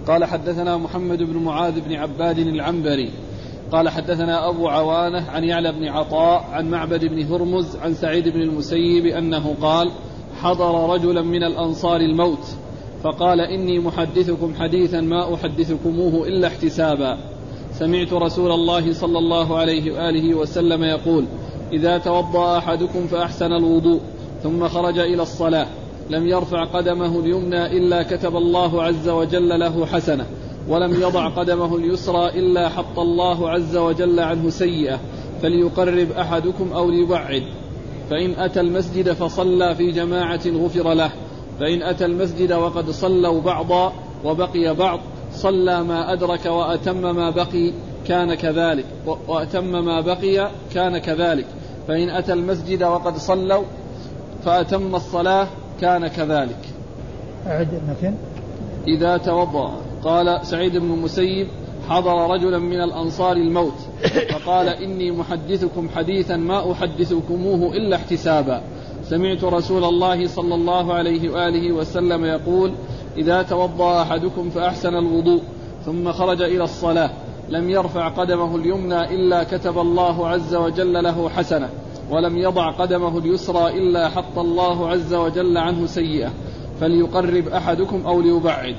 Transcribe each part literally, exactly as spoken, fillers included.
قال حدثنا محمد بن معاذ بن عباد العنبري قال حدثنا أبو عوانة عن يعلى بن عطاء عن معبد بن هرمز عن سعيد بن المسيب أنه قال حضر رجلا من الأنصار الموت فقال إني محدثكم حديثا ما أحدثكموه إلا احتسابا سمعت رسول الله صلى الله عليه وآله وسلم يقول إذا توضأ أحدكم فأحسن الوضوء ثم خرج إلى الصلاة لم يرفع قدمه اليمنى إلا كتب الله عز وجل له حسنة ولم يضع قدمه اليسرى إلا حط الله عز وجل عنه سيئة فليقرب أحدكم أو ليبعد فإن أتى المسجد فصلى في جماعة غفر له فإن أتى المسجد وقد صلوا بعضا وبقي بعض صلى ما أدرك وأتم ما بقي كان كذلك وأتم ما بقي كان كذلك فإن أتى المسجد وقد صلوا فأتم الصلاة كان كذلك. أعد مثل إذا توضأ. قال سعيد بن المسيب حضر رجلا من الأنصار الموت فقال إني محدثكم حديثا ما أحدثكموه إلا احتسابا سمعت رسول الله صلى الله عليه وآله وسلم يقول إذا توضأ أحدكم فأحسن الوضوء ثم خرج إلى الصلاة لم يرفع قدمه اليمنى إلا كتب الله عز وجل له حسنة ولم يضع قدمه اليسرى إلا حط الله عز وجل عنه سيئة فليقرب أحدكم أو ليبعد.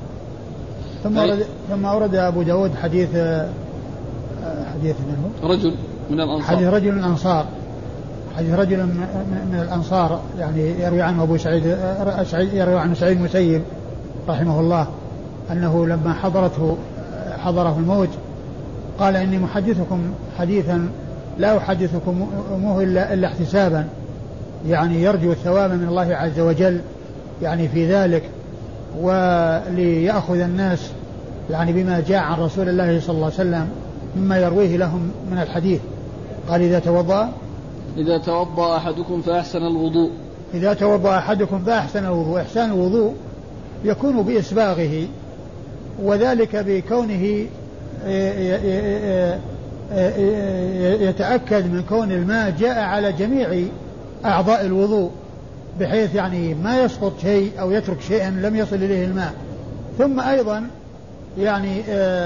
ثم أورد, ثم أورد أبو داود حديث حديث منه رجل من الأنصار حديث رجل من الأنصار حديث رجل من الأنصار يعني يروي عنه أبو سعيد يروي عنه سعيد المسيب رحمه الله أنه لما حضرته حضره الموت قال إني محدثكم حديثا لا أحدثكموه إلا, إلا احتسابا يعني يرجو الثواب من الله عز وجل يعني في ذلك وليأخذ الناس يعني بما جاء عن رسول الله صلى الله عليه وسلم مما يرويه لهم من الحديث. قال إذا توضأ إذا توضأ أحدكم فأحسن الوضوء إذا توضأ أحدكم فأحسن الوضوء. إحسان الوضوء يكون بإسباغه وذلك بكونه يتأكد من كون الماء جاء على جميع أعضاء الوضوء بحيث يعني ما يسقط شيء أو يترك شيئا لم يصل إليه الماء. ثم أيضا يعني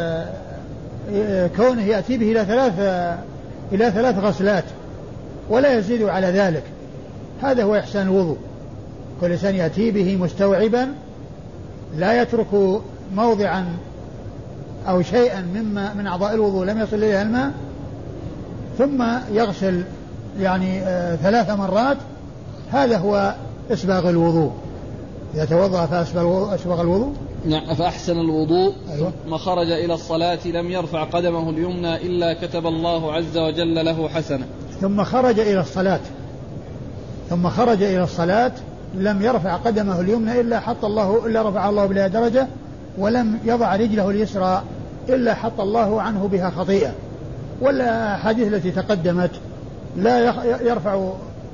كونه يأتي به إلى ثلاث إلى ثلاث غسلات ولا يزيد على ذلك. هذا هو إحسان الوضوء. كل إنسان يأتي به مستوعبا لا يترك موضعا أو شيئا مما من أعضاء الوضوء لم يصل إليه الماء ثم يغسل يعني آه ثلاث مرات. هذا هو إسباغ الوضوء. إذا توضأ فأسبغ الوضوء نعم فأحسن الوضوء. أيوة. ثم خرج إلى الصلاة لم يرفع قدمه اليمنى إلا كتب الله عز وجل له حسنة. ثم خرج إلى الصلاة ثم خرج إلى الصلاة لم يرفع قدمه اليمنى إلا حط الله إلا رفع الله بها درجة ولم يضع رجله اليسرى إلا حط الله عنه بها خطيئة. والأحاديث التي تقدمت لا يرفع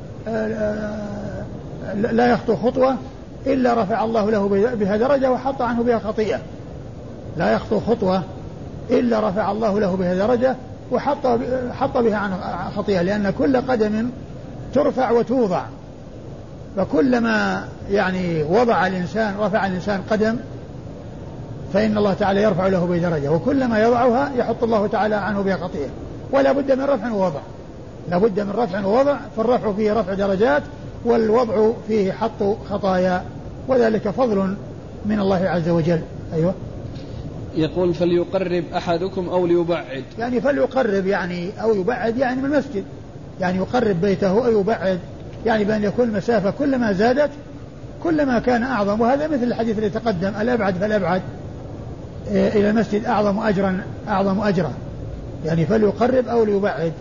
لا يخطو خطوة إلا رفع الله له بها درجة وحط عنه بها خطيئة. لا يخطو خطوة إلا رفع الله له بها درجة وحط حط بها عنه خطيئة لأن كل قدم ترفع وتوضع فكلما يعني وضع الإنسان رفع الإنسان قدم فإن الله تعالى يرفع له بدرجة وكلما يضعها يحط الله تعالى عنه بها خطيئة. ولا بد من رفع ووضع لا بد من رفع ووضع فالرفع فيه رفع درجات والوضع فيه حط خطايا وذلك فضل من الله عز وجل. أيوة. يقول فليقرب أحدكم أو ليبعد يعني فليقرب يعني أو يبعد يعني من المسجد يعني يقرب بيته أو يبعد يعني بأن يكون المسافة كلما زادت كلما كان أعظم. وهذا مثل الحديث اللي تقدم الأبعد فالأبعد إلى المسجد أعظم أجرا أعظم أجرا يعني فليقرب أو ليبعد.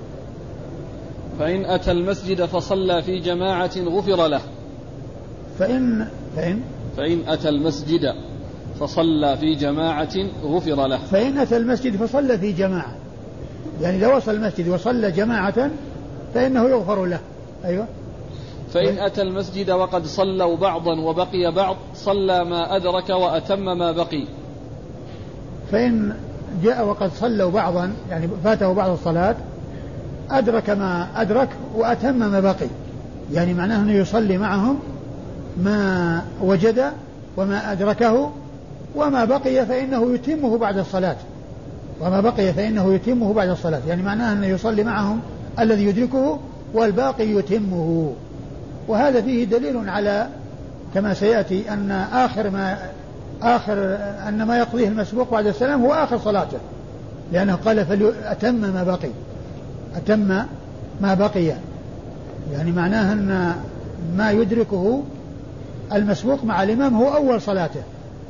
فإن أتى المسجد فصلى في جماعة غفر له. فإن فإن فإن أتى المسجد فصلى في جماعة غفر له. فإن أتى المسجد فصلى في جماعة يعني إذا وصل المسجد وصلى جماعة فإنه يغفر له. أيوة. فإن أتى المسجد وقد صلوا بعضا وبقي بعض صلى ما أدرك وأتم ما بقي. فإن جاء وقد صلوا بعضا يعني فاته بعض الصلاة أدرك ما أدرك وأتم ما بقي يعني معناه أنه يصلي معهم ما وجد وما أدركه وما بقي فإنه يتمه بعد الصلاة وما بقي فإنه يتمه بعد الصلاة، يعني معناه أنه يصلي معهم الذي يدركه والباقي يتمه. وهذا فيه دليل على كما سيأتي أن آخر ما آخر أن ما يقضيه المسبوق بعد السلام هو آخر صلاته، لأنه قال فليتم ما بقي أتم ما بقي، يعني معناه أن ما يدركه المسبوق مع الإمام هو أول صلاته،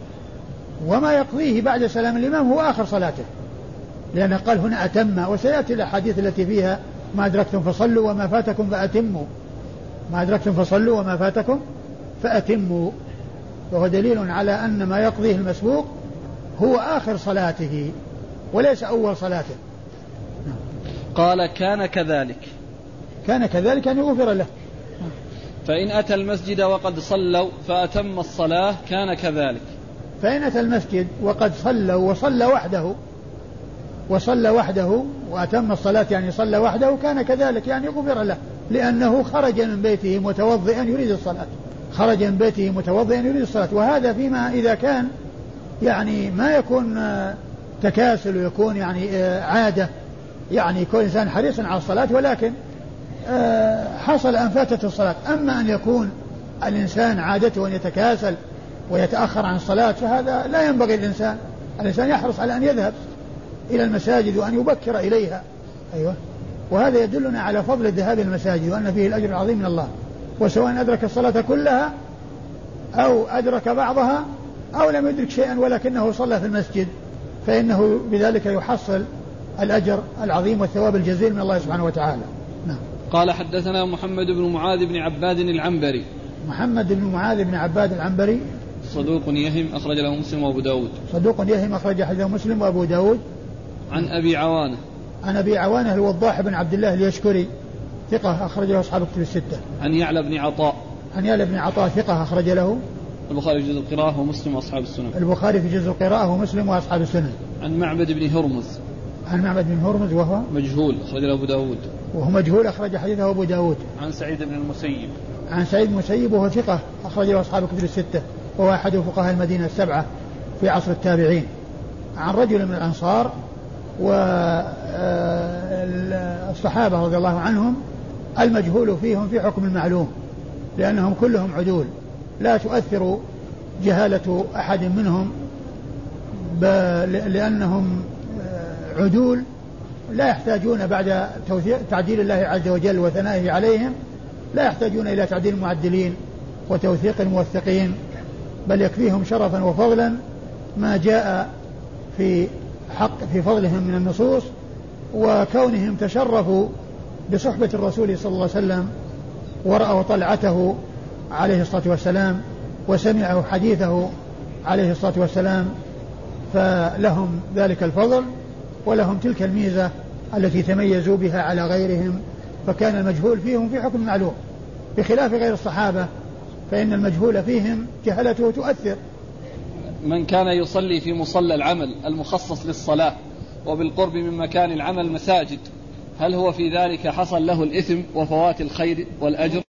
وما يقضيه بعد سلام الإمام هو آخر صلاته، لأنه قال هنا أتم. وسيأتي الأحاديث التي فيها ما أدركتم فصلوا وما فاتكم فأتموا ما أدركتم فصلوا وما فاتكم فأتموا. وهو دليل على أن ما يقضيه المسبوق هو آخر صلاته وليس أول صلاته. قال كان كذلك كان كذلك أن يغفر له. فإن أتى المسجد وقد صلوا فأتم الصلاة كان كذلك. فإن أتى المسجد وقد صلوا وصلى وحده وصلى وحده وأتم الصلاة يعني صلى وحده كان كذلك يعني غفر له، لأنه خرج من بيته متوضئا يريد الصلاة خرج من بيته متوضئا يريد الصلاة. وهذا فيما إذا كان يعني ما يكون تكاسل ويكون يعني عادة، يعني يكون إنسان حريصا على الصلاة ولكن حصل أن فاتت الصلاة. أما أن يكون الإنسان عادته أن يتكاسل ويتأخر عن الصلاة فهذا لا ينبغي الإنسان الإنسان يحرص على أن يذهب إلى المساجد وأن يبكر إليها. أيوة. وهذا يدلنا على فضل الذهاب إلى المساجد وأن فيه الأجر العظيم من الله، وسواء أدرك الصلاة كلها أو أدرك بعضها أو لم يدرك شيئا ولكنه صلى في المسجد فإنه بذلك يحصل الأجر العظيم والثواب الجزيل من الله سبحانه وتعالى. نعم. قال حدثنا محمد بن معاذ بن عباد العنبري. محمد بن معاذ بن عباد العنبري صدوق يهم أخرج له مسلم وأبو داود. صدوق يهم أخرج حديثه مسلم وأبو داود. عن أبي عوانة عن أبي عوانة الوضاح بن عبد الله اليشكري ثقة أخرج له أصحاب الكتب الستة. عن يعلى بن عطاء عن يعلى بن عطاء ثقة أخرج له البخاري في جزء القراءة ومسلم وأصحاب السنن. البخاري في جزء القراءة ومسلم وأصحاب السنن. عن معبد بن هرمز. عن معبد بن هرمز وهو مجهول أخرج له أبو داود. وهو مجهول أخرج حديثه أبو داود. عن سعيد بن المسيب. عن سعيد بن المسيب وهو ثقة أخرج له أصحاب الكتب الستة وهو أحد فقهاء المدينة السبعة في عصر التابعين. عن رجل من الأنصار والصحابة رضي الله عنهم المجهول فيهم في حكم المعلوم، لأنهم كلهم عدول لا تؤثر جهالة أحد منهم لأنهم عدول لا يحتاجون بعد تعديل الله عز وجل وثنائه عليهم لا يحتاجون إلى تعديل المعدلين وتوثيق الموثقين، بل يكفيهم شرفا وفضلا ما جاء في حق في فضلهم من النصوص، وكونهم تشرفوا بصحبة الرسول صلى الله عليه وسلم ورأوا طلعته عليه الصلاة والسلام وسمعوا حديثه عليه الصلاة والسلام، فلهم ذلك الفضل ولهم تلك الميزة التي تميزوا بها على غيرهم، فكان المجهول فيهم في حكم معلوم، بخلاف غير الصحابة فإن المجهول فيهم جهلته تؤثر. من كان يصلي في مصلى العمل المخصص للصلاة وبالقرب من مكان العمل مساجد، هل هو في ذلك حصل له الإثم وفوات الخير والأجر؟